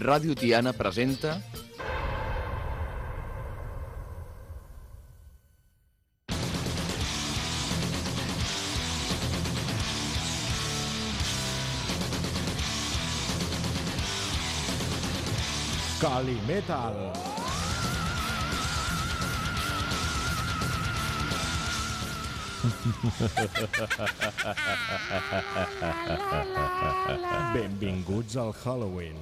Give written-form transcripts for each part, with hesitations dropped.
Ràdio Tiana presenta... Calimetal. Benvinguts al Halloween.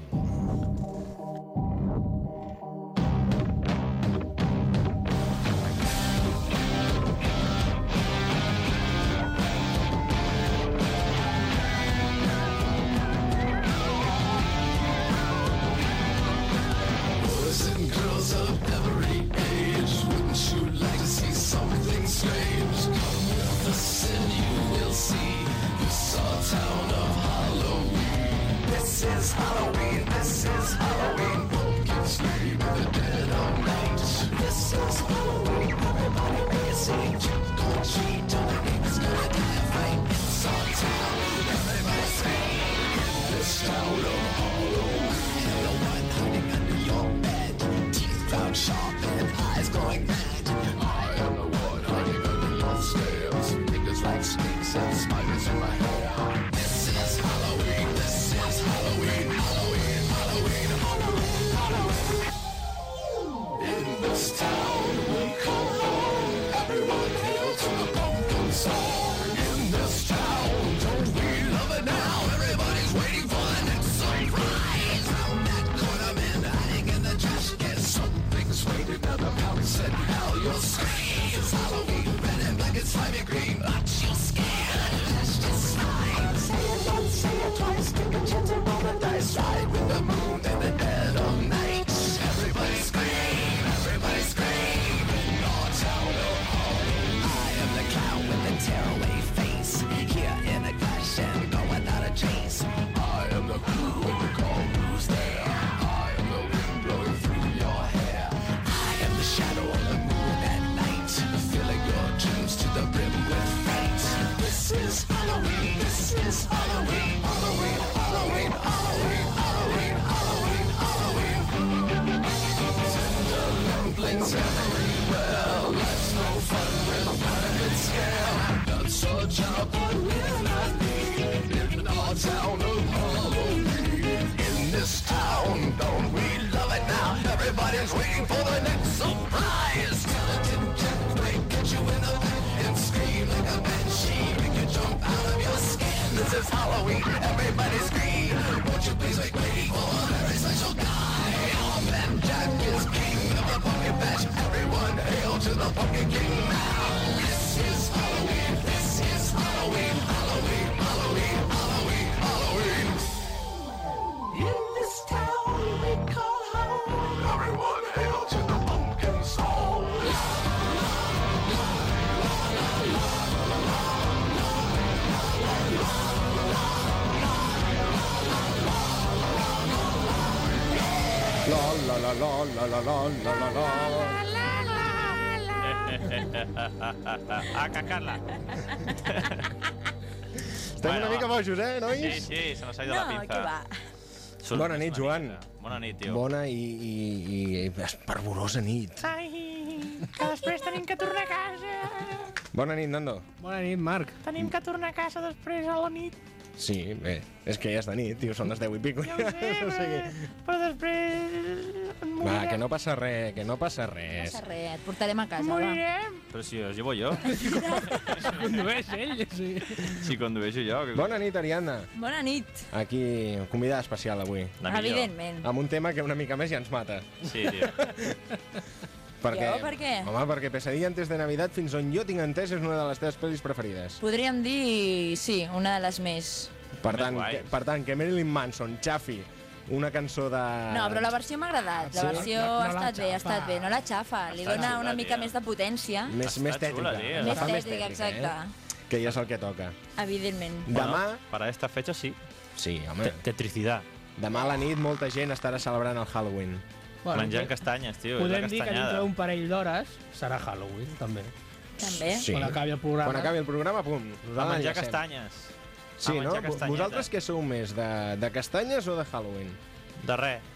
Carla. Estem una mica bojos, nois? Sí, se nos ha ido la pinza. No, què va? Bona nit, Joan. Bona nit, tio. Bona i esperborosa nit. Ai, que després tenim que tornar a casa. Bona nit, Nando. Bona nit, Marc. Tenim que tornar a casa després a la nit. Sí, bé, és que ja és de nit, tio, són les 10 i pico. Ja ho sé, però després... Va, que no passa res, que no passa No res. passa res, et portarem a casa, va. Morirem. Però si os llevo jo. Condueix ell, sí. Si condueixo jo. Bona nit, Ariadna. Bona nit. Aquí, convidada especial avui. La millor. Evidentment. Amb un tema que una mica més ja ens mata. Sí, tio. Perquè, Jo, per què? Home, perquè Pesadilla antes de Navidad, fins on jo tinc entès, és una de les teves pel·lis preferides. Podríem dir, sí, una de les més. Per Més tant, guais. que Marilyn Manson xafi una cançó de... No, però la versió m'ha agradat. La Sí? versió No ha la estat bé, ha xafa. estat bé. No la xafa, li Està dona xula, una mica tia. més de potència. Més Està tètrica. xula, tia. La Més fa tètrica, exacte. Que ja és el que toca. Evidentment. Demà... Bueno, para esta fecha sí. Sí, home. Tetricidad. Demà a la nit molta gent estarà celebrant el Halloween. Menjant castanyes, tio. És la Podem dir que castanyada. dintre un parell d'hores serà Halloween, també. També. Sí. Quan acabi el programa. Quan acabi el programa, pum. A Nosaltres menjar enllacem. castanyes. Sí, A no? menjar castanyeta. Vosaltres què sou més, de castanyes o de Halloween? De res.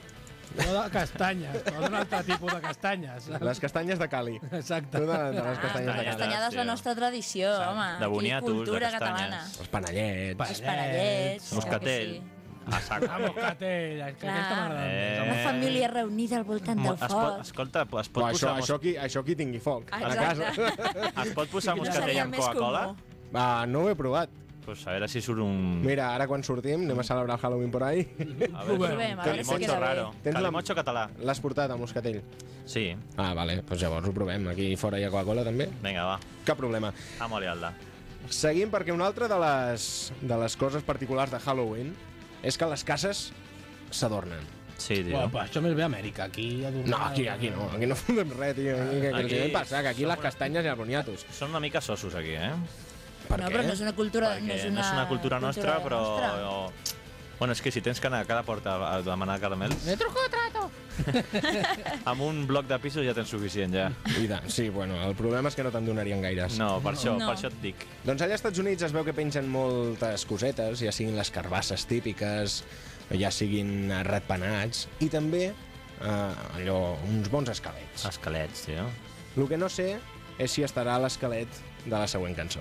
No de castanyes, no d'un altre tipus de castanyes. Les castanyes de Cali. Exacte. Tu de les castanyes de Cali. Castanyada és la nostra tradició, home. De boniatos, Aquí, cultura de catalana. castanyes. Els panellets. Els panellets. Moscatell. clar que sí. A saco. Ah, moscatell, que Clar. aquesta m'agrada més. Una família reunida al voltant del foc. Escolta, es pot Però posar... això qui tingui foc. A la casa. Exacte. Es pot posar moscatell Seria amb més Coca-Cola? comú. Va, no ho he provat. Pues a veure si surt un... Mira, ara quan sortim, anem a celebrar el Halloween por ahí. A Provem, a veure si Calimocho queda bé. raro. Tens la- Calimocho català. L'has portat, el moscatell? Sí. Ah, vale, doncs llavors ho provem. Aquí fora hi ha Coca-Cola, també? Vinga, va. Cap problema. Amo liarla. Seguim perquè una altra de les coses particulars de Halloween és que les cases s'adornen. Sí, tio. Bueno, però això més bé a Amèrica, aquí a No, aquí no. Aquí no fotem res, tio. Aquí, Aquí que passa, que aquí les castanyes i els boniatos. Són una mica sossos aquí, eh? Per No, què? però no és una cultura... Perquè no és una cultura nostra, però... Bueno, és que si tens que anar a cada porta a demanar caramels, Me truco trato. amb un bloc de pisos ja tens suficient, ja. Sí, bueno, el problema és que no te'n donarien gaires. No, per No. això et dic. Doncs allà als Estats Units es veu que pengen moltes cosetes, ja siguin les carbasses típiques, ja siguin ratpenats, i també allò, uns bons esquelets. Esquelets, tio. El que no sé és si estarà a l'esquelet de la següent cançó.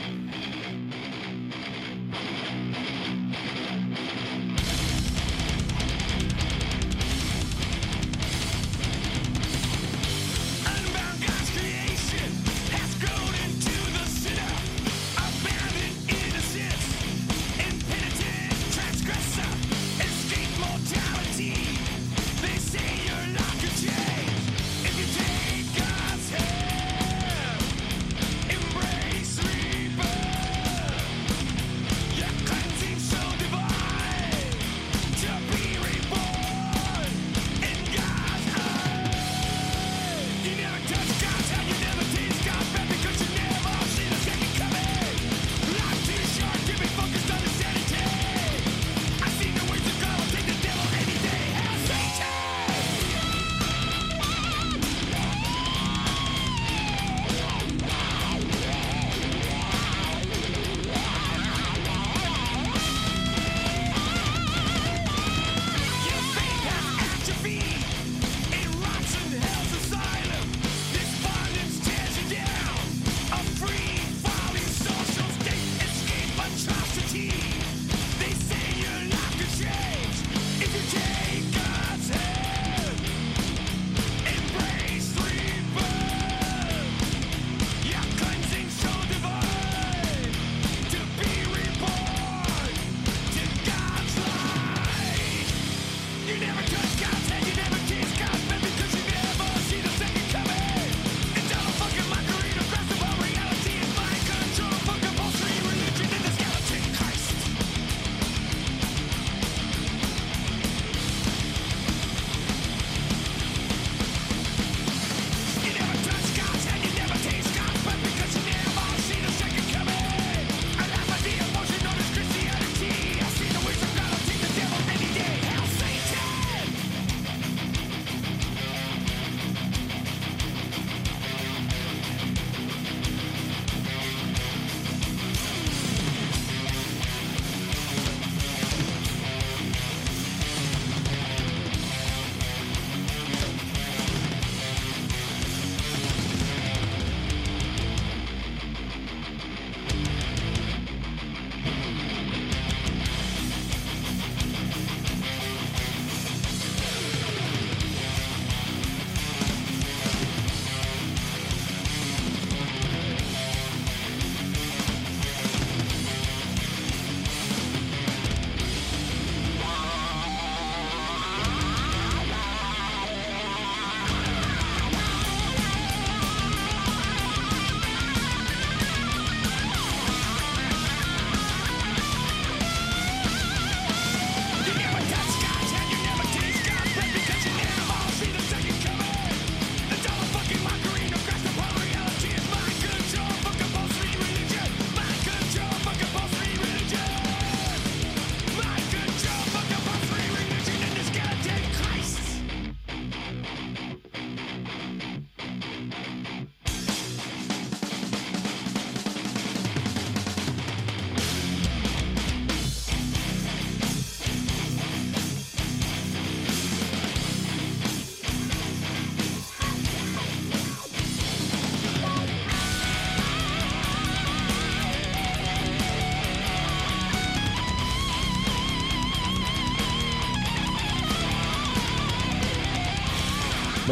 Unbound God's creation has grown into the sinner, abandoned innocence, impenitent transgressor, escape mortality. They say you're locked in chains if you take God's hand. Embrace rebirth.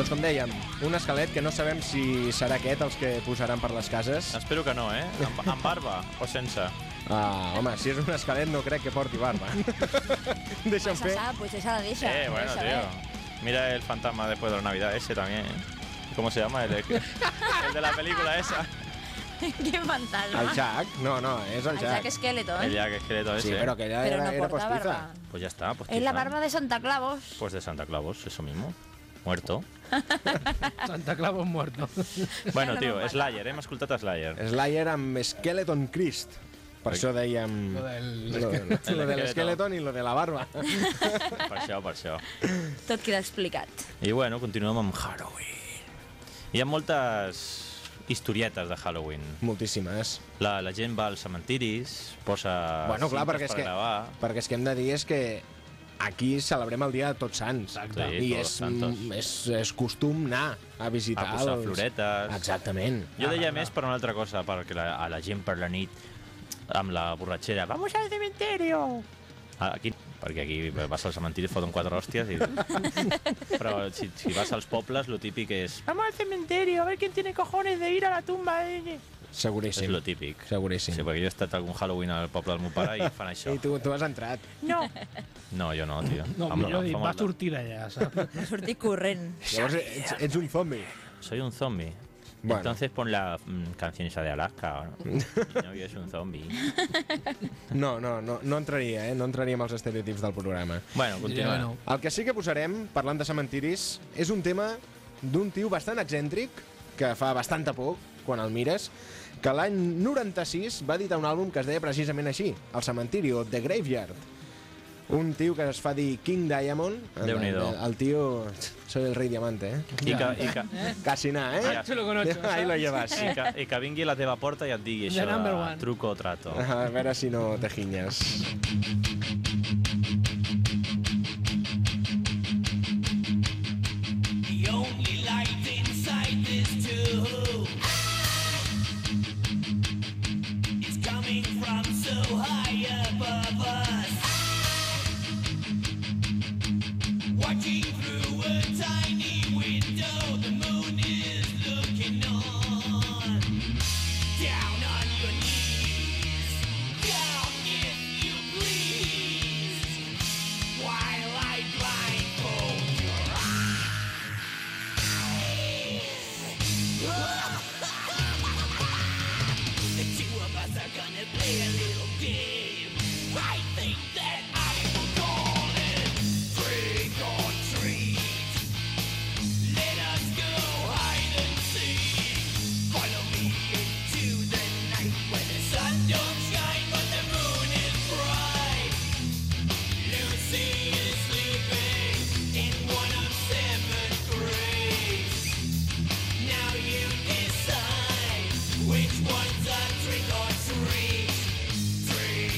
Doncs com dèiem, un esquelet que no sabem si serà aquest els que posaran per les cases. Espero que no, eh? Amb barba o sense? Home, si és un esquelet no crec que porti barba. Deixa'm Se fer. sap, pues esa la deixa. Bueno, Deixa tío. ver. Mira el fantasma después de la Navidad, ese también, ¿eh? ¿Cómo se llama? El de la película esa. Qué fantasma. El Jack? No, és el El Jack. Jack Skeleton. El Jack Esqueleto ese. Sí, però aquella Pero era, no era porta postiza. barba. Pues ya está, pues Es la barba de Santa Claus. Pues de Santa Claus, eso mismo. Muerto. Santa Claus muerto. Bueno, No tio, m'ho Slayer, hem escoltat Slayer. Slayer amb Skeleton Christ. Per això dèiem... Lo del- Lo de l'Skeleton i lo de la barba. Per això. Tot queda explicat. I bueno, continuem amb Halloween. Hi ha moltes historietes de Halloween. Moltíssimes. La gent va als cementiris, posa Bueno, clar, cintes per gravar. perquè és que hem de dir és que aquí celebrem el dia de Tots Sants. Exacte. I Sí, Tots Santos. és costum anar a visitar A posar floretes. Exactament. Jo deia més per una altra cosa, perquè a la gent per la nit, amb la borratxera, Vamos al cementerio. aquí, perquè aquí vas al cementiri, foten 4 hòsties, però si vas als pobles, lo típic és Vamos al cementerio a ver quién tiene cojones de ir a la tumba de... Seguríssim. lo típic. Seguríssim. Sí, perquè jo he estat algun Halloween al poble del meu pare i fan això. I tu has entrat. No, No, jo no, tio. No, Fa millor molt- dit, fa va molt de- sortir d'allà, saps? Va sortir corrent. Llavors ets un zombi. Soy un zombie. Bueno. Entonces pon la canción esa de Alaska. Mi novio es un zombie. No entraria, no entraria amb els estereotips del programa. Bueno, Diria continua. que no. El que sí que posarem, parlant de cementiris, és un tema d'un tio bastant excèntric, que fa bastanta por quan el mires, que l'any 96 va editar un àlbum que es deia precisament així, El cementiri, o The Graveyard. Un tio que es fa dir King Diamond. Déu-n'hi-do. El tio... Soy el rei diamante, eh? Casi nada, eh? Ja. Se lo conozco, Ahí lo saps? llevas. I que vingui a la teva porta i et digui The això number de one. truco o trato. A veure si no te ginyes. The only light inside this tube is coming from so high above us. Watching through a tiny window, the moon is looking on. Down on your knees, down if you please, while I blindfold your eyes. The two of us are gonna play a little game. I think that I will call it trick or treat. Let us go hide and seek. Follow me into the night where the sun don't shine but the moon is bright. Lucy is sleeping in one of 7 graves. Now you decide which one's a trick or treat. Trick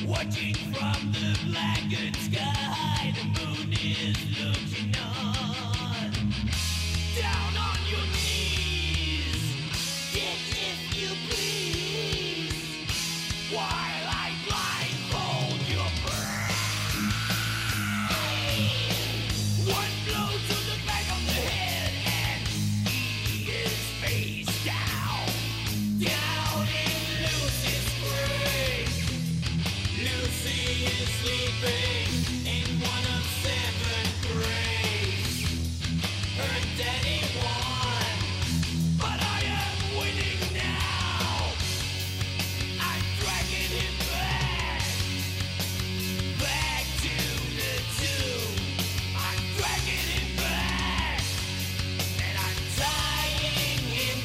Watching from the blackened sky, the moon is looking on. Down on your knees, get if you please, while I blindfold your brain. One blow to the back of the head and he is face down, down in Lucy's grave. Lucy is sleeping in one of 7 graves. Her daddy won, but I am winning now. I'm dragging him back to the tomb. I'm dragging him back, and I'm tying him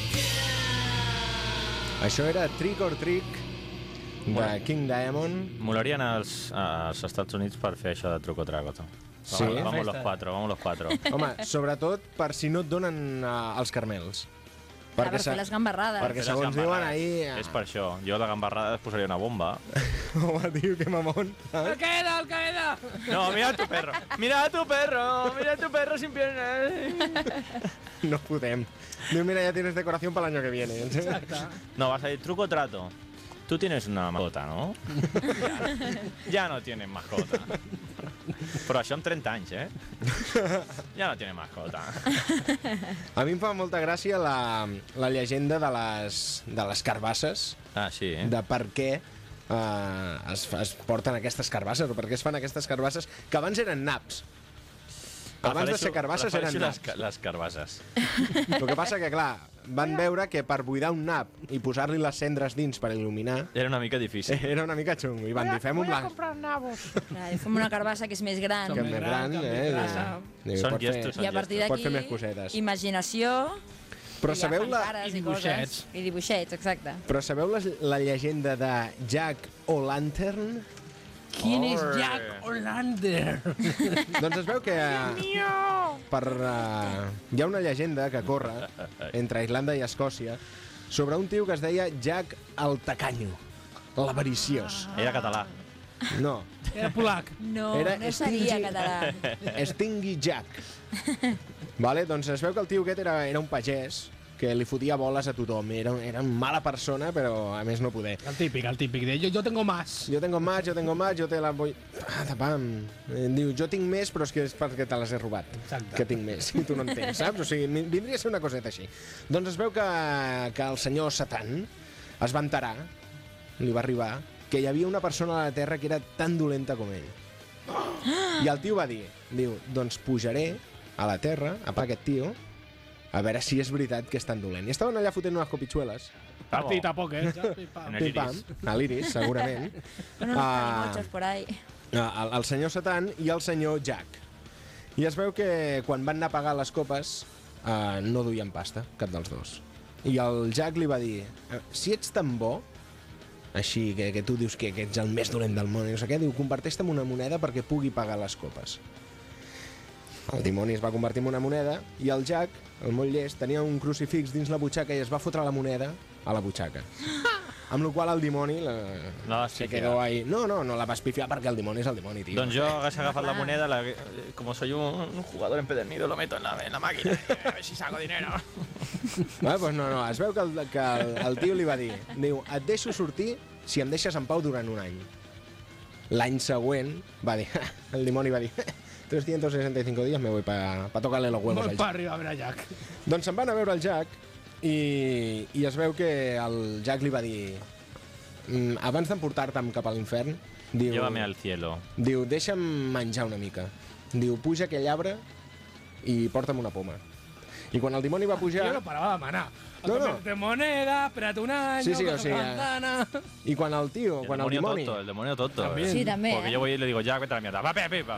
down. Això era Trick or Trick de King Diamond. Molaria anar als Estats Units per fer això de truco trago. Sí? Vamos los cuatro. Home, sobretot per si no et donen els carmels. Per fer les gambarrades. Perquè segons diuen ahir... És per això. Jo de gambarrada posaria una bomba. Home, tio, que mamón. ¡El queda, el queda! No, mira a tu perro. Mira a tu perro sin piernas. No podem. Diu, mira, ya tienes decoración para el año que viene. Exacte. No, vas a decir truco o trato. Tú tienes una mascota, ¿no? Ya no tienes mascota. Però això amb 30 anys, eh? Ja no tienes mascota. A mi em fa molta gràcia la llegenda de les carbasses, Ah, sí, eh? de per què es porten aquestes carbasses, o per què es fan aquestes carbasses, que abans eren naps. Abans de ser carbasses eren naps. Les carbasses. El que passa que, clar, van veure que per buidar un nap i posar-li les cendres dins per il·luminar Era una mica difícil. era una mica xungo. I van dir, fem un Voy a blanc. comprar nabos. Clar, i fem una carbassa que és més gran. Que més gran, Són gestos, I a partir Pot fer més d'aquí, cosetes. imaginació... Però i ja sabeu fan la... cares I dibuixets. coses. I dibuixets, exacte. Però sabeu la llegenda de Jack O'Lantern? ¿Quién es Jack O'Lander? Doncs es veu que hi ha una llegenda que corre entre Irlanda i Escòcia sobre un tio que es deia Jack el Tacanyo, l'avariciós. Era català. No, Era polac. No, Era no seria Stingy. català. Stingy Jack. Vale, doncs es veu que el tio aquest era un pagès que li fotia boles a tothom. Era una mala persona, però a més no poder. El típic de yo tengo más. Jo tengo más, jo te la voy... Tapam. Diu, jo tinc més, però és que és perquè te les he robat. Exacte. Que tinc més, i tu no en tens, saps? O sigui, vindria a ser una coseta així. Doncs es veu que el senyor Satan es va enterar, li va arribar, que hi havia una persona a la Terra que era tan dolenta com ell. I el tio va dir, doncs pujaré a la Terra, a pa aquest tio, a veure si és veritat que és tan dolent. I estaven allà fotent unes copitxueles. Partit a poc, eh? En el Pim-pam, a l'Iris, segurament. Unos calimochos por ahí. El senyor Satan i el senyor Jack. I es veu que quan van anar a pagar les copes no duien pasta, cap dels dos. I el Jack li va dir, si ets tan bo, així que tu dius que ets el més dolent del món, i no sé què, diu, converteix-te en una moneda perquè pugui pagar les copes. El dimoni es va convertir en una moneda i el Jack, el molt llest, tenia un crucifix dins la butxaca i es va fotre la moneda a la butxaca. Amb la qual el dimoni se quedó ahí. No la va espifiar perquè el dimoni és el dimoni, tio. Doncs jo hagués agafat la moneda, como soy un jugador empedernido, lo meto en la máquina y a ver si saco dinero. Vale, pues no. Es veu que el tio li va dir, diu, et deixo sortir si em deixes en pau durant un any. L'any següent va dir, el dimoni va dir, 365 días me voy para tocarle los huevos al Molt per Jack. arriba a veure Jack. Doncs se'n van a veure el Jack i es veu que el Jack li va dir, abans d'emportar-te'm cap a l'infern, diu, Llévame al cielo. diu, deixa'm menjar una mica. Diu, puja aquell arbre i porta'm una poma. I quan el dimoni va pujar... Jo no parava de demanar. No. De moneda, espérate un año, Sí, coge o sigui, manzana... I quan el tio, quan el dimoni... El demonio tonto. También. Sí, també, Porque yo voy y le digo, ya, vete a la mierda. Va, va.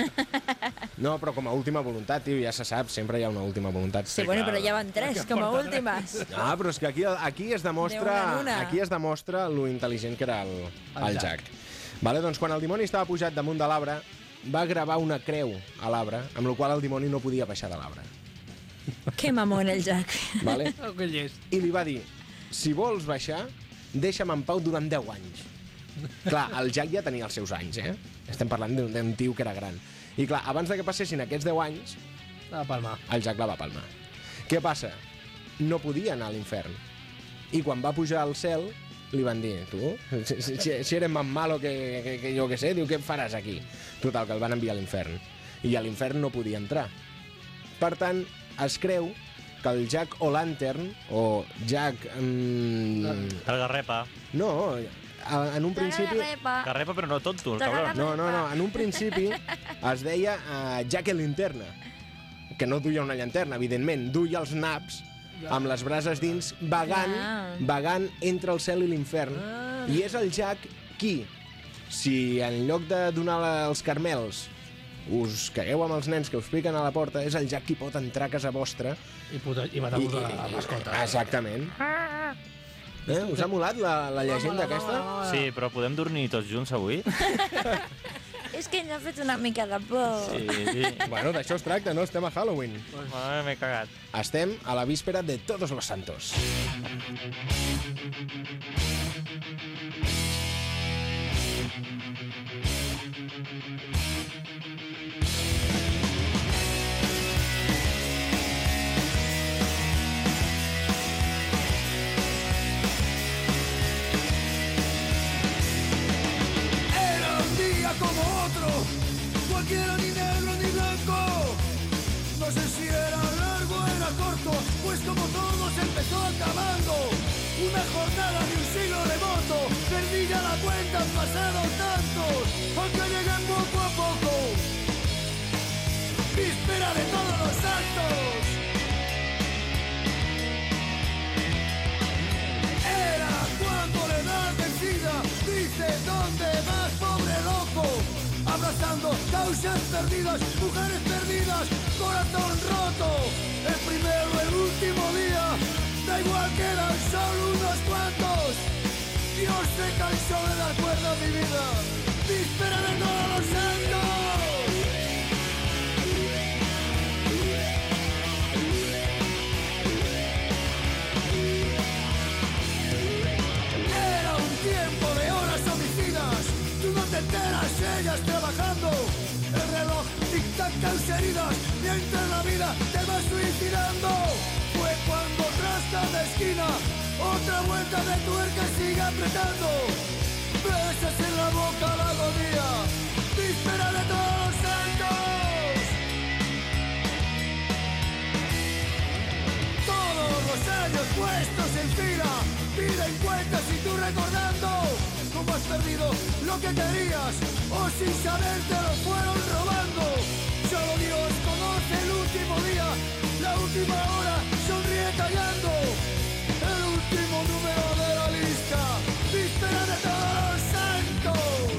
No, però com a última voluntat, tio, ja se sap, sempre hi ha una última voluntat. Sí, bueno, però ja van 3 com a últimes. Ah, però és que aquí es demostra, De una en una. aquí es demostra lo intel·ligent que era el Jack. Vale, doncs quan el dimoni estava pujat damunt de l'arbre, va gravar una creu a l'arbre, amb la qual el dimoni no podia baixar de l'arbre. Que mamón el Jack. Vale? Oh, que llest. I li va dir, si vols baixar, deixa'm en pau durant 10 anys. Clar, el Jack ja tenia els seus anys, Estem parlant d'un tio que era gran. I clar, abans de que passessin aquests 10 anys, La palma. el Jack la va palmar. Què passa? No podia anar a l'infern. I quan va pujar al cel, li van dir, tu, si eres más malo que jo que sé, diu, què faràs aquí? Total, que el van enviar a l'infern. I a l'infern no podia entrar. Per tant, es creu que el Jack O'Lantern, o Jack... El Garrepa. No, en un principi... Garrepa, però no tonto, el cabron. No, en un principi es deia Jack el Linterna, que no duia una llanterna, evidentment, duia els naps amb les brases dins, vagant entre el cel i l'infern. I és el Jack qui, si en lloc de donar els carmels us cagueu amb els nens que us piquen a la porta, és el Jack qui pot entrar a casa vostra I matar-vos la mascota. Exactament. Us ha molat la llegenda aquesta? Sí, però podem dormir tots junts avui? És que ens ha fet una mica de por. Sí. Bueno, d'això es tracta, no? Estem a Halloween. M'he cagat. Estem a la víspera de Todos los Santos. Era un día como otro, cualquiera, ni negro ni blanco. No sé si era largo o era corto, pues como todo se empezó acabando. Una jornada de un siglo remoto, perdí ya la cuenta, han pasado tantos, aunque llegué poco a poco. Víspera de Todos los Santos. Era cuando la edad vencida dice ¿dónde vas, pobre loco? Abrazando causas perdidas, mujeres perdidas, corazón roto. El primero, el último día, da igual que eran solo unos cuantos. Dios se cansó de dar cuerda a mi vida. Víspera de Todos los Santos. Era un tiempo de horas homicidas, tú no te enteras, ellas trabajando. El reloj tic-tac causa heridas, mientras la vida te va suicidando. Fue cuando tras cada esquina, otra vuelta de tuerca sigue apretando. Besas en la boca la agonía, víspera de Todos los Santos. Todos los años puestos en fila, piden cuentas y tú recordando cómo has perdido lo que querías o sin saber te lo fueron robando. Solo Dios conoce el último día, la última hora, sonríe callando. El último número de la lista, víspera de Todos los Santos.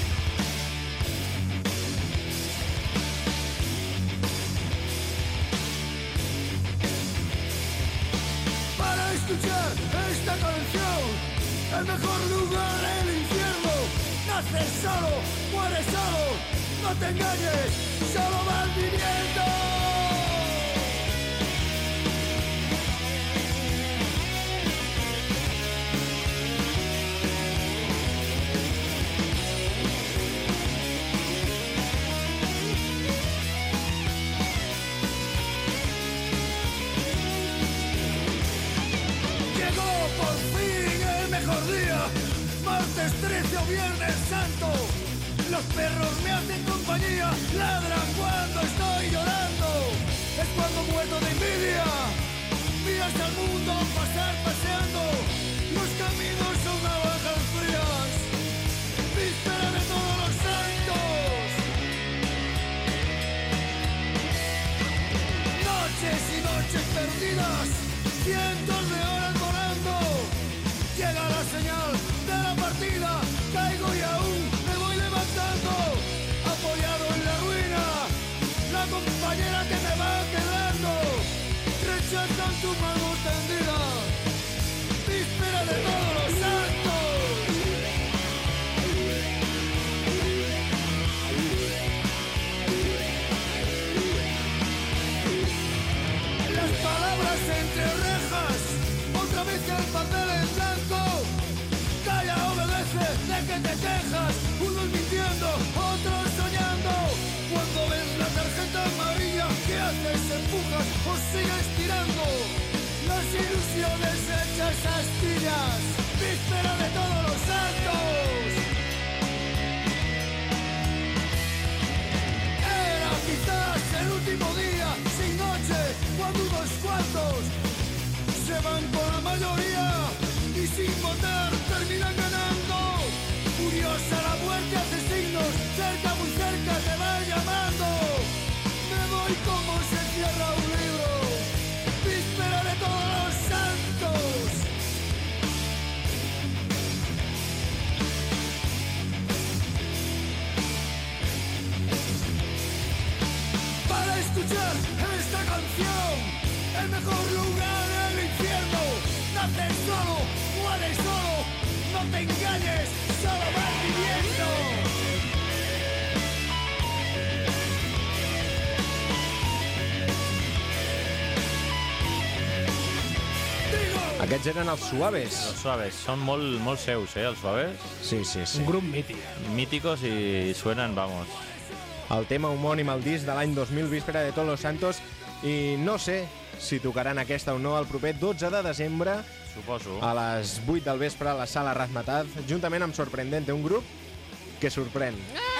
Para escuchar esta canción, el mejor lugar, el infierno. Naces solo, mueres solo, no te engañes, solo vas viviendo. Llegó por fin el mejor día, martes 13 o viernes santo. Los perros me hacen compañía, ladran cuando estoy llorando. Es cuando muerto de envidia, miras al mundo pasar paseando. Los caminos son navajas frías, víspera de Todos los Santos. Noches y noches perdidas, cientos de horas volando. Llega la señal de la partida, caigo y aún me voy levantando. Apoyado en la ruina, la compañera que me va quedando. Rechazan tu mano tendida, que te quejas, unos mintiendo, otros soñando. Cuando ves la tarjeta amarilla, ¿qué haces? ¿Empujas o sigues tirando? Las ilusiones hechas astillas, víspera de todos los santos. Era quizás el último día, sin noche, cuando unos cuantos se van con la mayoría y sin votar terminan ganando. Furiosa la muerte hace signos, cerca, muy cerca te va llamando. Me voy como se cierra un libro, víspera de todos los santos. Para escuchar esta canción, el mejor lugar es el infierno. Naces solo, mueres solo, no te engañes, solo vas viviendo. Aquests eren els Suaves. Els Suaves. Són molt seus, els Suaves. Sí, sí, sí. Un grup mític. Míticos y suenan, vamos. El tema homònim al disc de l'any 2000, Víspera de Todos los Santos, i no sé si tocaran aquesta o no el proper 12 de desembre Suposo. a les 8 del vespre a la Sala Razmataz, juntament amb Sorprendente, un grup que sorprèn.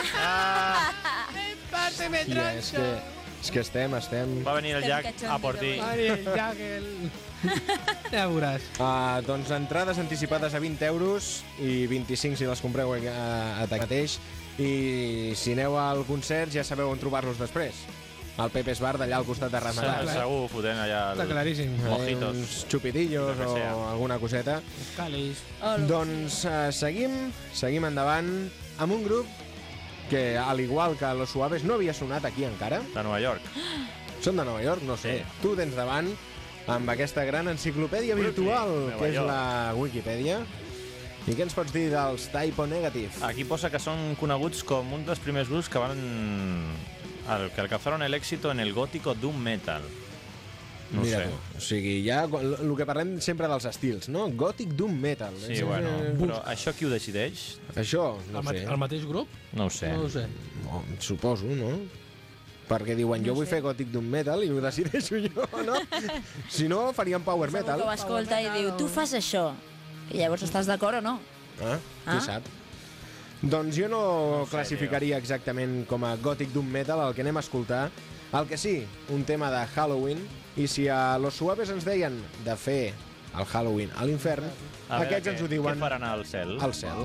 I és que estem... Va venir el Jack a por ti. Ari, Jagel... Ja veuràs. Doncs entrades anticipades a 20 euros i 25 si les compreu a mateix. I si aneu al concert ja sabeu on trobar-los després. Al Pepe's Bar d'allà al costat de Razmataz. Segur, fotent allà Està claríssim. mojitos. Uns xupidillos Lo que o sea. alguna coseta. Els calis. Doncs seguim endavant amb un grup que, al igual que Los Suaves, no havia sonat aquí encara. De Nova York. Són de Nova York? No sé. Sí. Tu tens davant amb aquesta gran enciclopèdia virtual Nova que és York. la Wikipedia. I què ens pots dir dels Type O Negative? Aquí posa que són coneguts com un dels primers grups que que alcanzaron el éxito en el gótico doom metal. No Mira sé. tu, o sigui, ja el que parlem sempre dels estils, no? Gothic Doom Metal. Sí, bueno, però això qui ho decideix? Això, no sé. El mateix grup? No ho sé. No ho sé. No, suposo, no? Perquè diuen, jo vull fer Gothic Doom Metal i ho decideixo jo, no? Si no, faríem Power Segur Metal. que ho escolta i diu, tu fas això. I llavors estàs d'acord o no? Qui sap? Doncs jo no classificaria exactament com a Gothic Doom Metal el que anem a escoltar. El que sí, un tema de Halloween. I si a Los Suaves ens deien de fer el Halloween a l'infern, aquests ens ho diuen què faran al cel? al cel.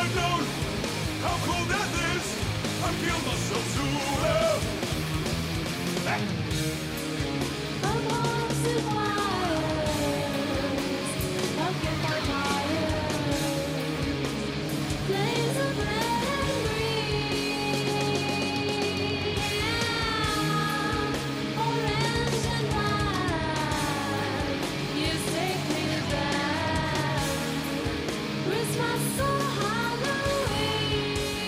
unknown. How cold death is, I feel myself sooner. Amongst the wires, pumpkin for fires, flames of red and green, orange and white. You take me back, Christmas or Halloween.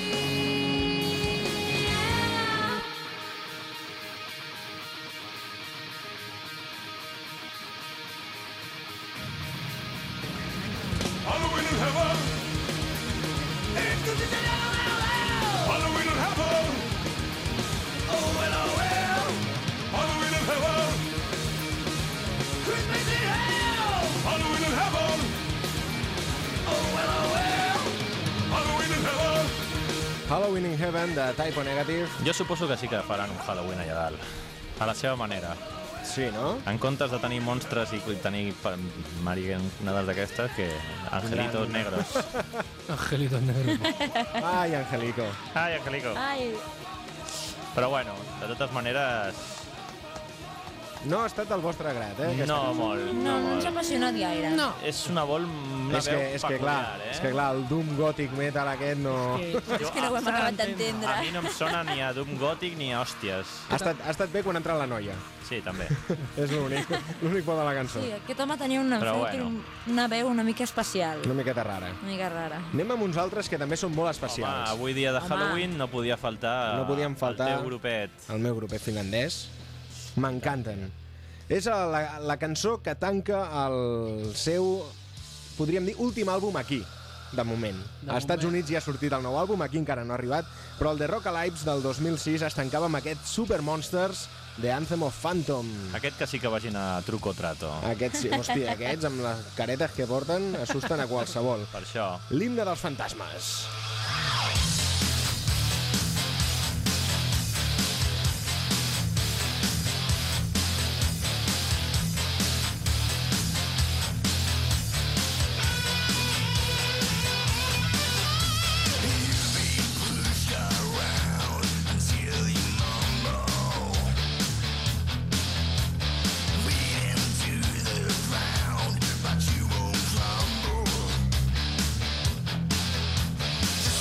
Halloween in heaven. Halloween in heaven. Oh well, oh well. Halloween in heaven. Christmas in hell. Halloween in heaven. Oh well, oh well. Halloween in heaven. Halloween in Heaven, de Type O Negative. Jo suposo que sí que faran un Halloween allà dalt. A la seva manera. Sí, no? En comptes de tenir monstres i tenir mariconades d'aquestes, que angelitos negros. Angelitos negros. Ai, Angelico. Ai, angelico. Ai, Però bueno, de totes maneres, No ha estat del vostre grat, aquesta no cançó. molt, no, no no ens ha molt. apassionat gaire. No. És una veu És que, clar, peculiar, és que clar, el Doom Gothic Metal aquest no... És que no ho hem acabat d'entendre. A mi no em sona ni a Doom Gòtic ni a hòsties. Ha estat bé quan ha entrat la noia. Sí, també. És l'únic bo de la cançó. Sí, aquest home tenia una, Però veu, bueno. una veu una mica especial. Una miqueta rara. Una mica rara. Anem amb uns altres que també són molt Home, especials. avui dia de Home. Halloween no podia faltar, No podien faltar el teu grupet. El meu grupet finlandès. M'encanten. És la cançó que tanca el seu, podríem dir, últim àlbum aquí, de moment. De A Estats moment. Units ja ha sortit el nou àlbum, aquí encara no ha arribat, però el The Rock Alives del 2006 es tancava amb aquest Super Monsters, The Anthem of Phantom. Aquest que sí que vagin a truco o trato. Aquests, sí, hòstia, aquests amb les caretes que porten assusten a qualsevol. Per això. L'himne dels fantasmes. But you won't crumble.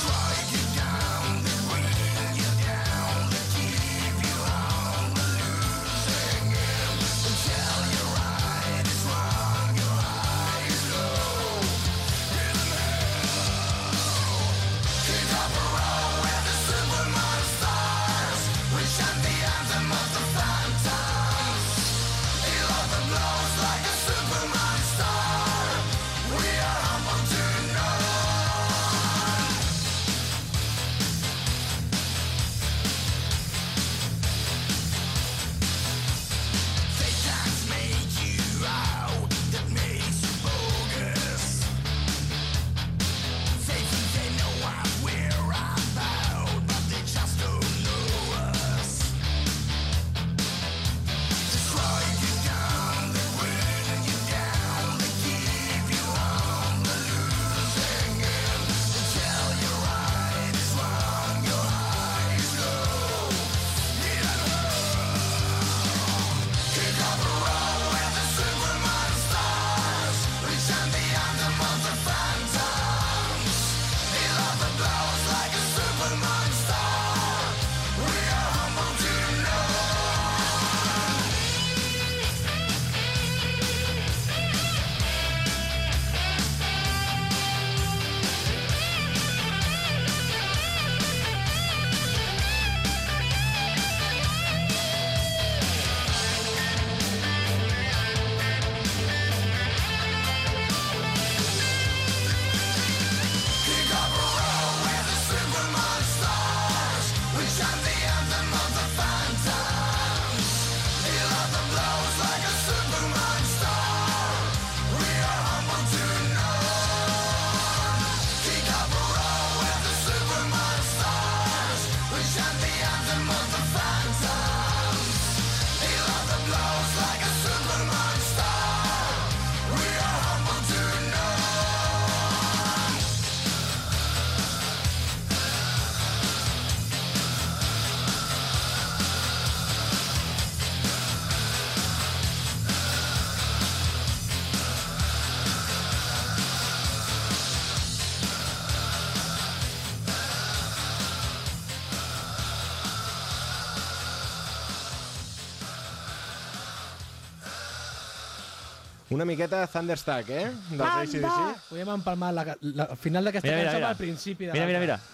Una miqueta Thunderstruck, dels AC/DC. Podríem empalmar el final d'aquesta Mira, mira, cançó mira. al principi de Mira, mira, l'altra.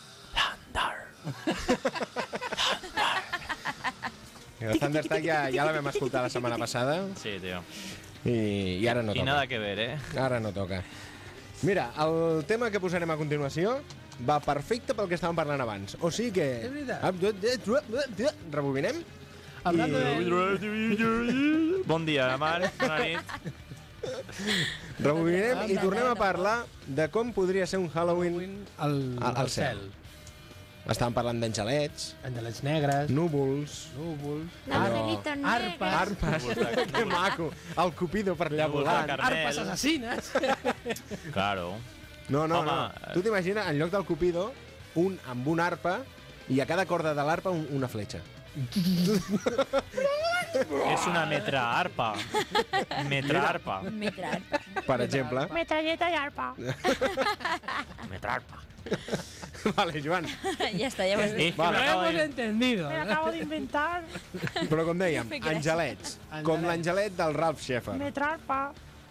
mira. El Thunderstruck ja la vam escoltar la setmana passada Sí, tio. i ara no I toca. nada que ver, eh? Ara no toca. Mira, el tema que posarem a continuació va perfecte pel que estàvem parlant abans. O sigui que... És veritat. Rebobinem. Hablando de... Bon dia, Mar. Bona nit. Rebobinem i tornem a parlar de com podria ser un Halloween al cel. Estàvem parlant d'angelets, Angelets negres, núvols, núvols, Angelitos arpes, arpes, que maco, el cupido per allà Núvols de volant. carmel. arpes assassines. Claro. No, no, Home, no. Tu t'imagines, en lloc del cupido, un amb una arpa i a cada corda de l'arpa una fletxa. És una metraarpa. Metraarpa. Mitrar. Per exemple. Metralleta y arpa. Metraarpa. Vale, Joan. Ja està, ja ho has dit. És que Lo m'acabo hemos de... entendido. Me lo acabo de inventar. Però com dèiem, Gràcies. angelets. Com l'angelet del Ralph Sheffer. Metrarpa.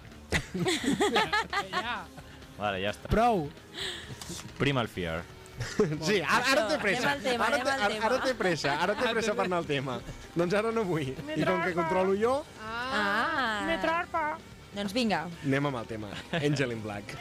Ja. Vale, ja està. Prou. Primal Fear. Sí, ara té pressa. Anem al tema, Ara anem al tema. ara té pressa, ara té pressa per anar al tema. Doncs ara no vull. I com que controlo jo, Ah. Metrarpa. Doncs vinga. anem amb el tema. Angel in Black.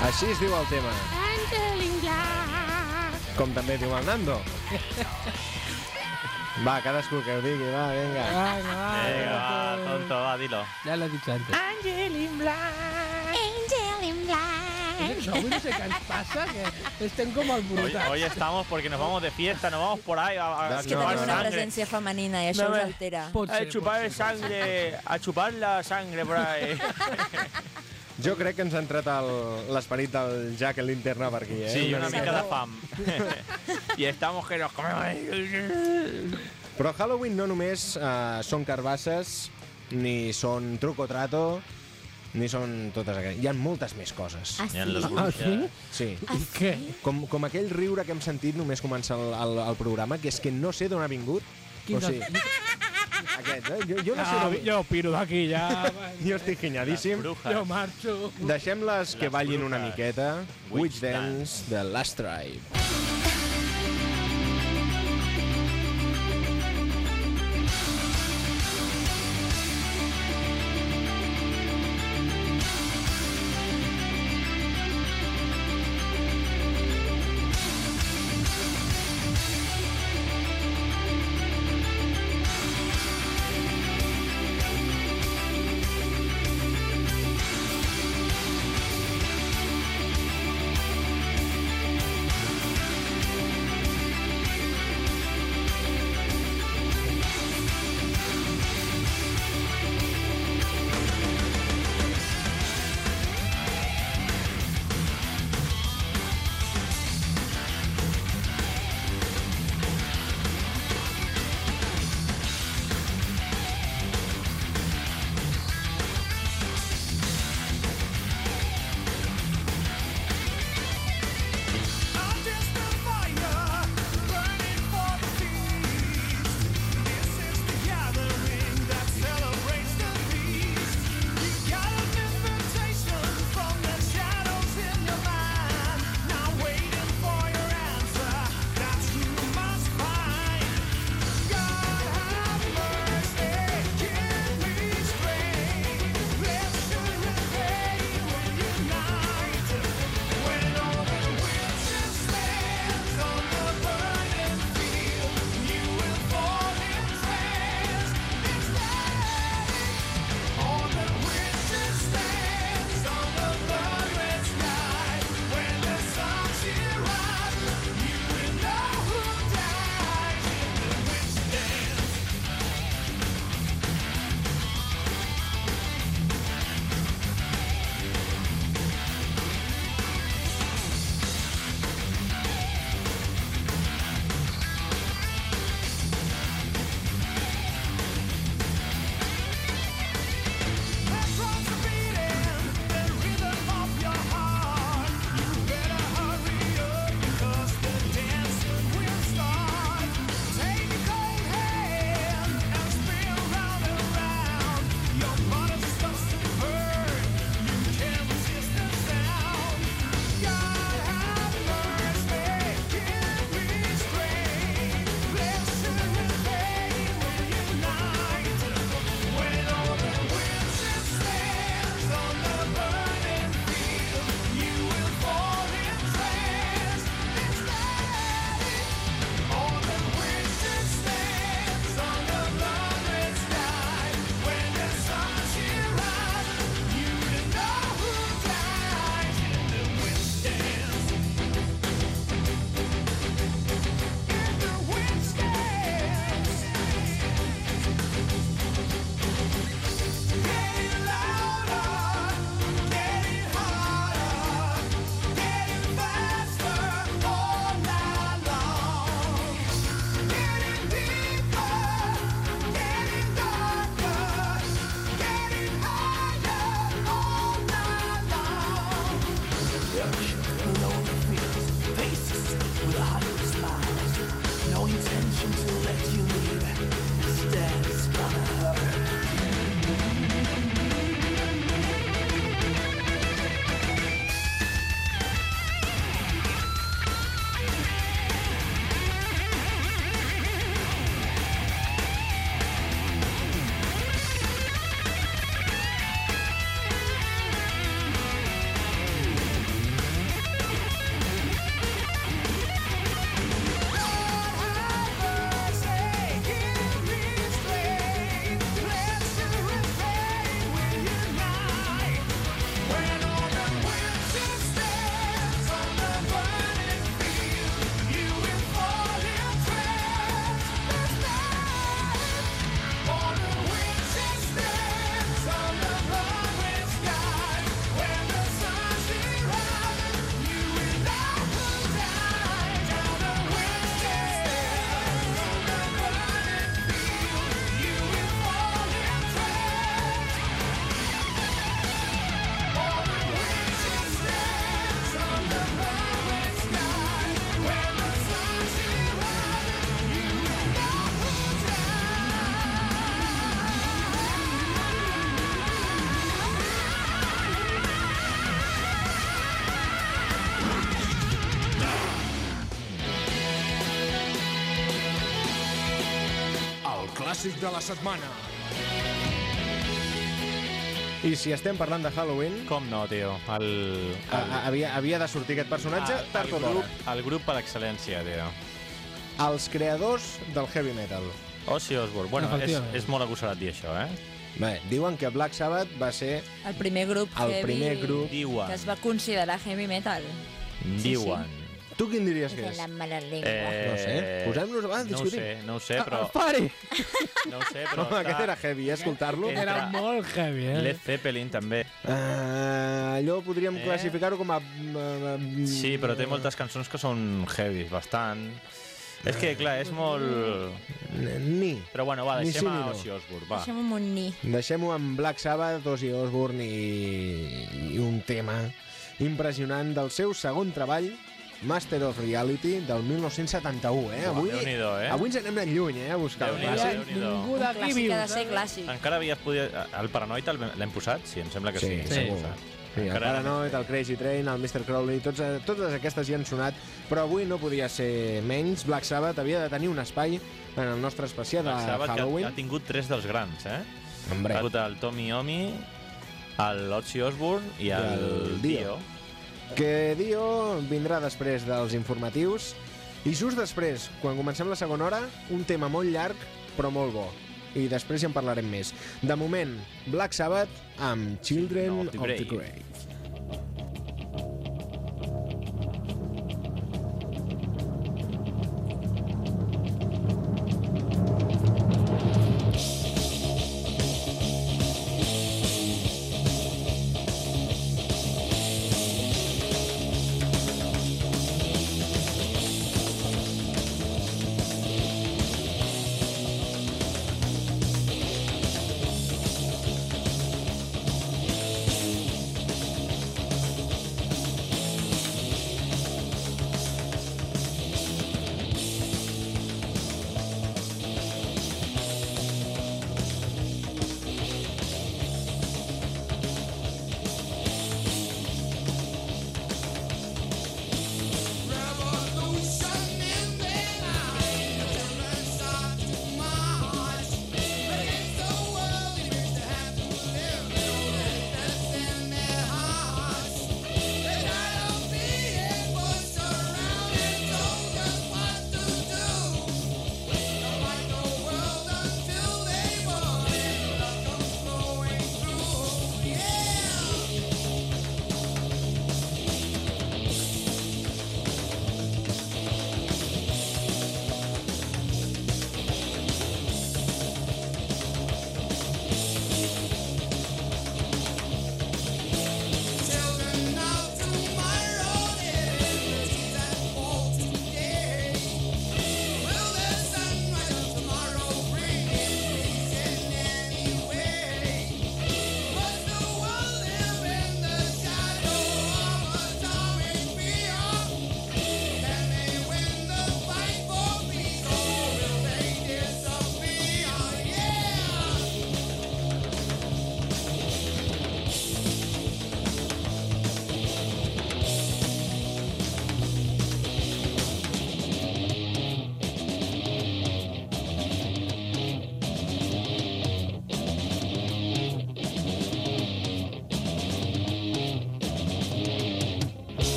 Així es diu el tema. Com també diu el Nando. Va, cadascú que ho digui, va, vinga. Venga, va, tonto, va, dilo. Ya lo he dicho antes. Angel in Black. Angel in Black. Eso, no sé qué nos pasa, que estén como Hoy, alborotados. hoy estamos porque nos vamos de fiesta, nos vamos por ahí a És que chupar tenim una sangre. presència femenina i això No, us bé. altera. Pot A ser, chupar pot ser. sangre, a chupar la sangre por ahí. Jo crec que ens ha entrat l'esperit del Jack el linterna per aquí, eh? Sí, una mica de fam. Y estamos que nos comemos. Però Halloween no només són carbasses, ni són truc o trato, ni són totes aquestes. Hi ha moltes més coses. Ah, Hi ha les sí? bruixes. Sí. ¿Y qué? Com aquell riure que hem sentit només començar el programa, que és que no sé d'on ha vingut. Quin O sigui, aquest, jo no sé Ah, d'on... yo piro de aquí ya. Jo estic ginyadíssim. Brujas. Yo marcho. Deixem-les que Les ballin una brujas. miqueta. Witch Witch Dance de Last Tribe. clàssic de la setmana. I si estem parlant de Halloween, Com no, tio? havia de sortir aquest personatge tard o d'hora. El grup per excel·lència, tio. Els creadors del heavy metal. Ozzy Osbourne. Bueno, Efectivament. és molt agosarat dir això, eh? Bé, diuen que Black Sabbath va ser El primer grup el heavy primer grup. que Diuen. es va considerar heavy metal. Diuen. Tu quin diries que De és? la mala lengua. No sé, posem-nos a discutir. No ho sé, però... Pari! No ho sé, però... Home, aquest era heavy, escoltar-lo. Era molt heavy, Led Zeppelin, també. Allò podríem classificar-ho com a... Sí, però té moltes cançons que són heavy, bastant. És que, clar, és molt... Ni. Però bueno, va, Ni sí deixem ni a no. Ozzy Osbourne, va. Deixem un ni. Deixem-ho amb Black Sabbath, Ozzy Osbourne i un tema impressionant del seu segon treball, Master of Reality, del 1971, Avui, Déu-n'hi-do, avui ens anem anant lluny, a buscar el Déu-n'hi-do, clàssic. Déu-n'hi-do. Ningú Un d'aquí clàssic viu, ha de ser saps? clàssic. Encara havies pogut... El Paranoid l'hem posat? Sí, em sembla que sí. Sí, l'hem segur. posat. Sí, el Paranoid, el Crazy Train, el Mr. Crowley, totes aquestes ja han sonat, però avui no podia ser menys. Black Sabbath havia de tenir un espai en el nostre especial de Black Sabbath, que Halloween. ha tingut 3 dels grans, eh? Hombre. Ha tingut el Tommy Iommi, l'Ozzy Osbourne i el Dio. Que Dio vindrà després dels informatius i just després, quan comencem la segona hora, un tema molt llarg però molt bo. I després ja en parlarem més. De moment, Black Sabbath amb Children of the Grave.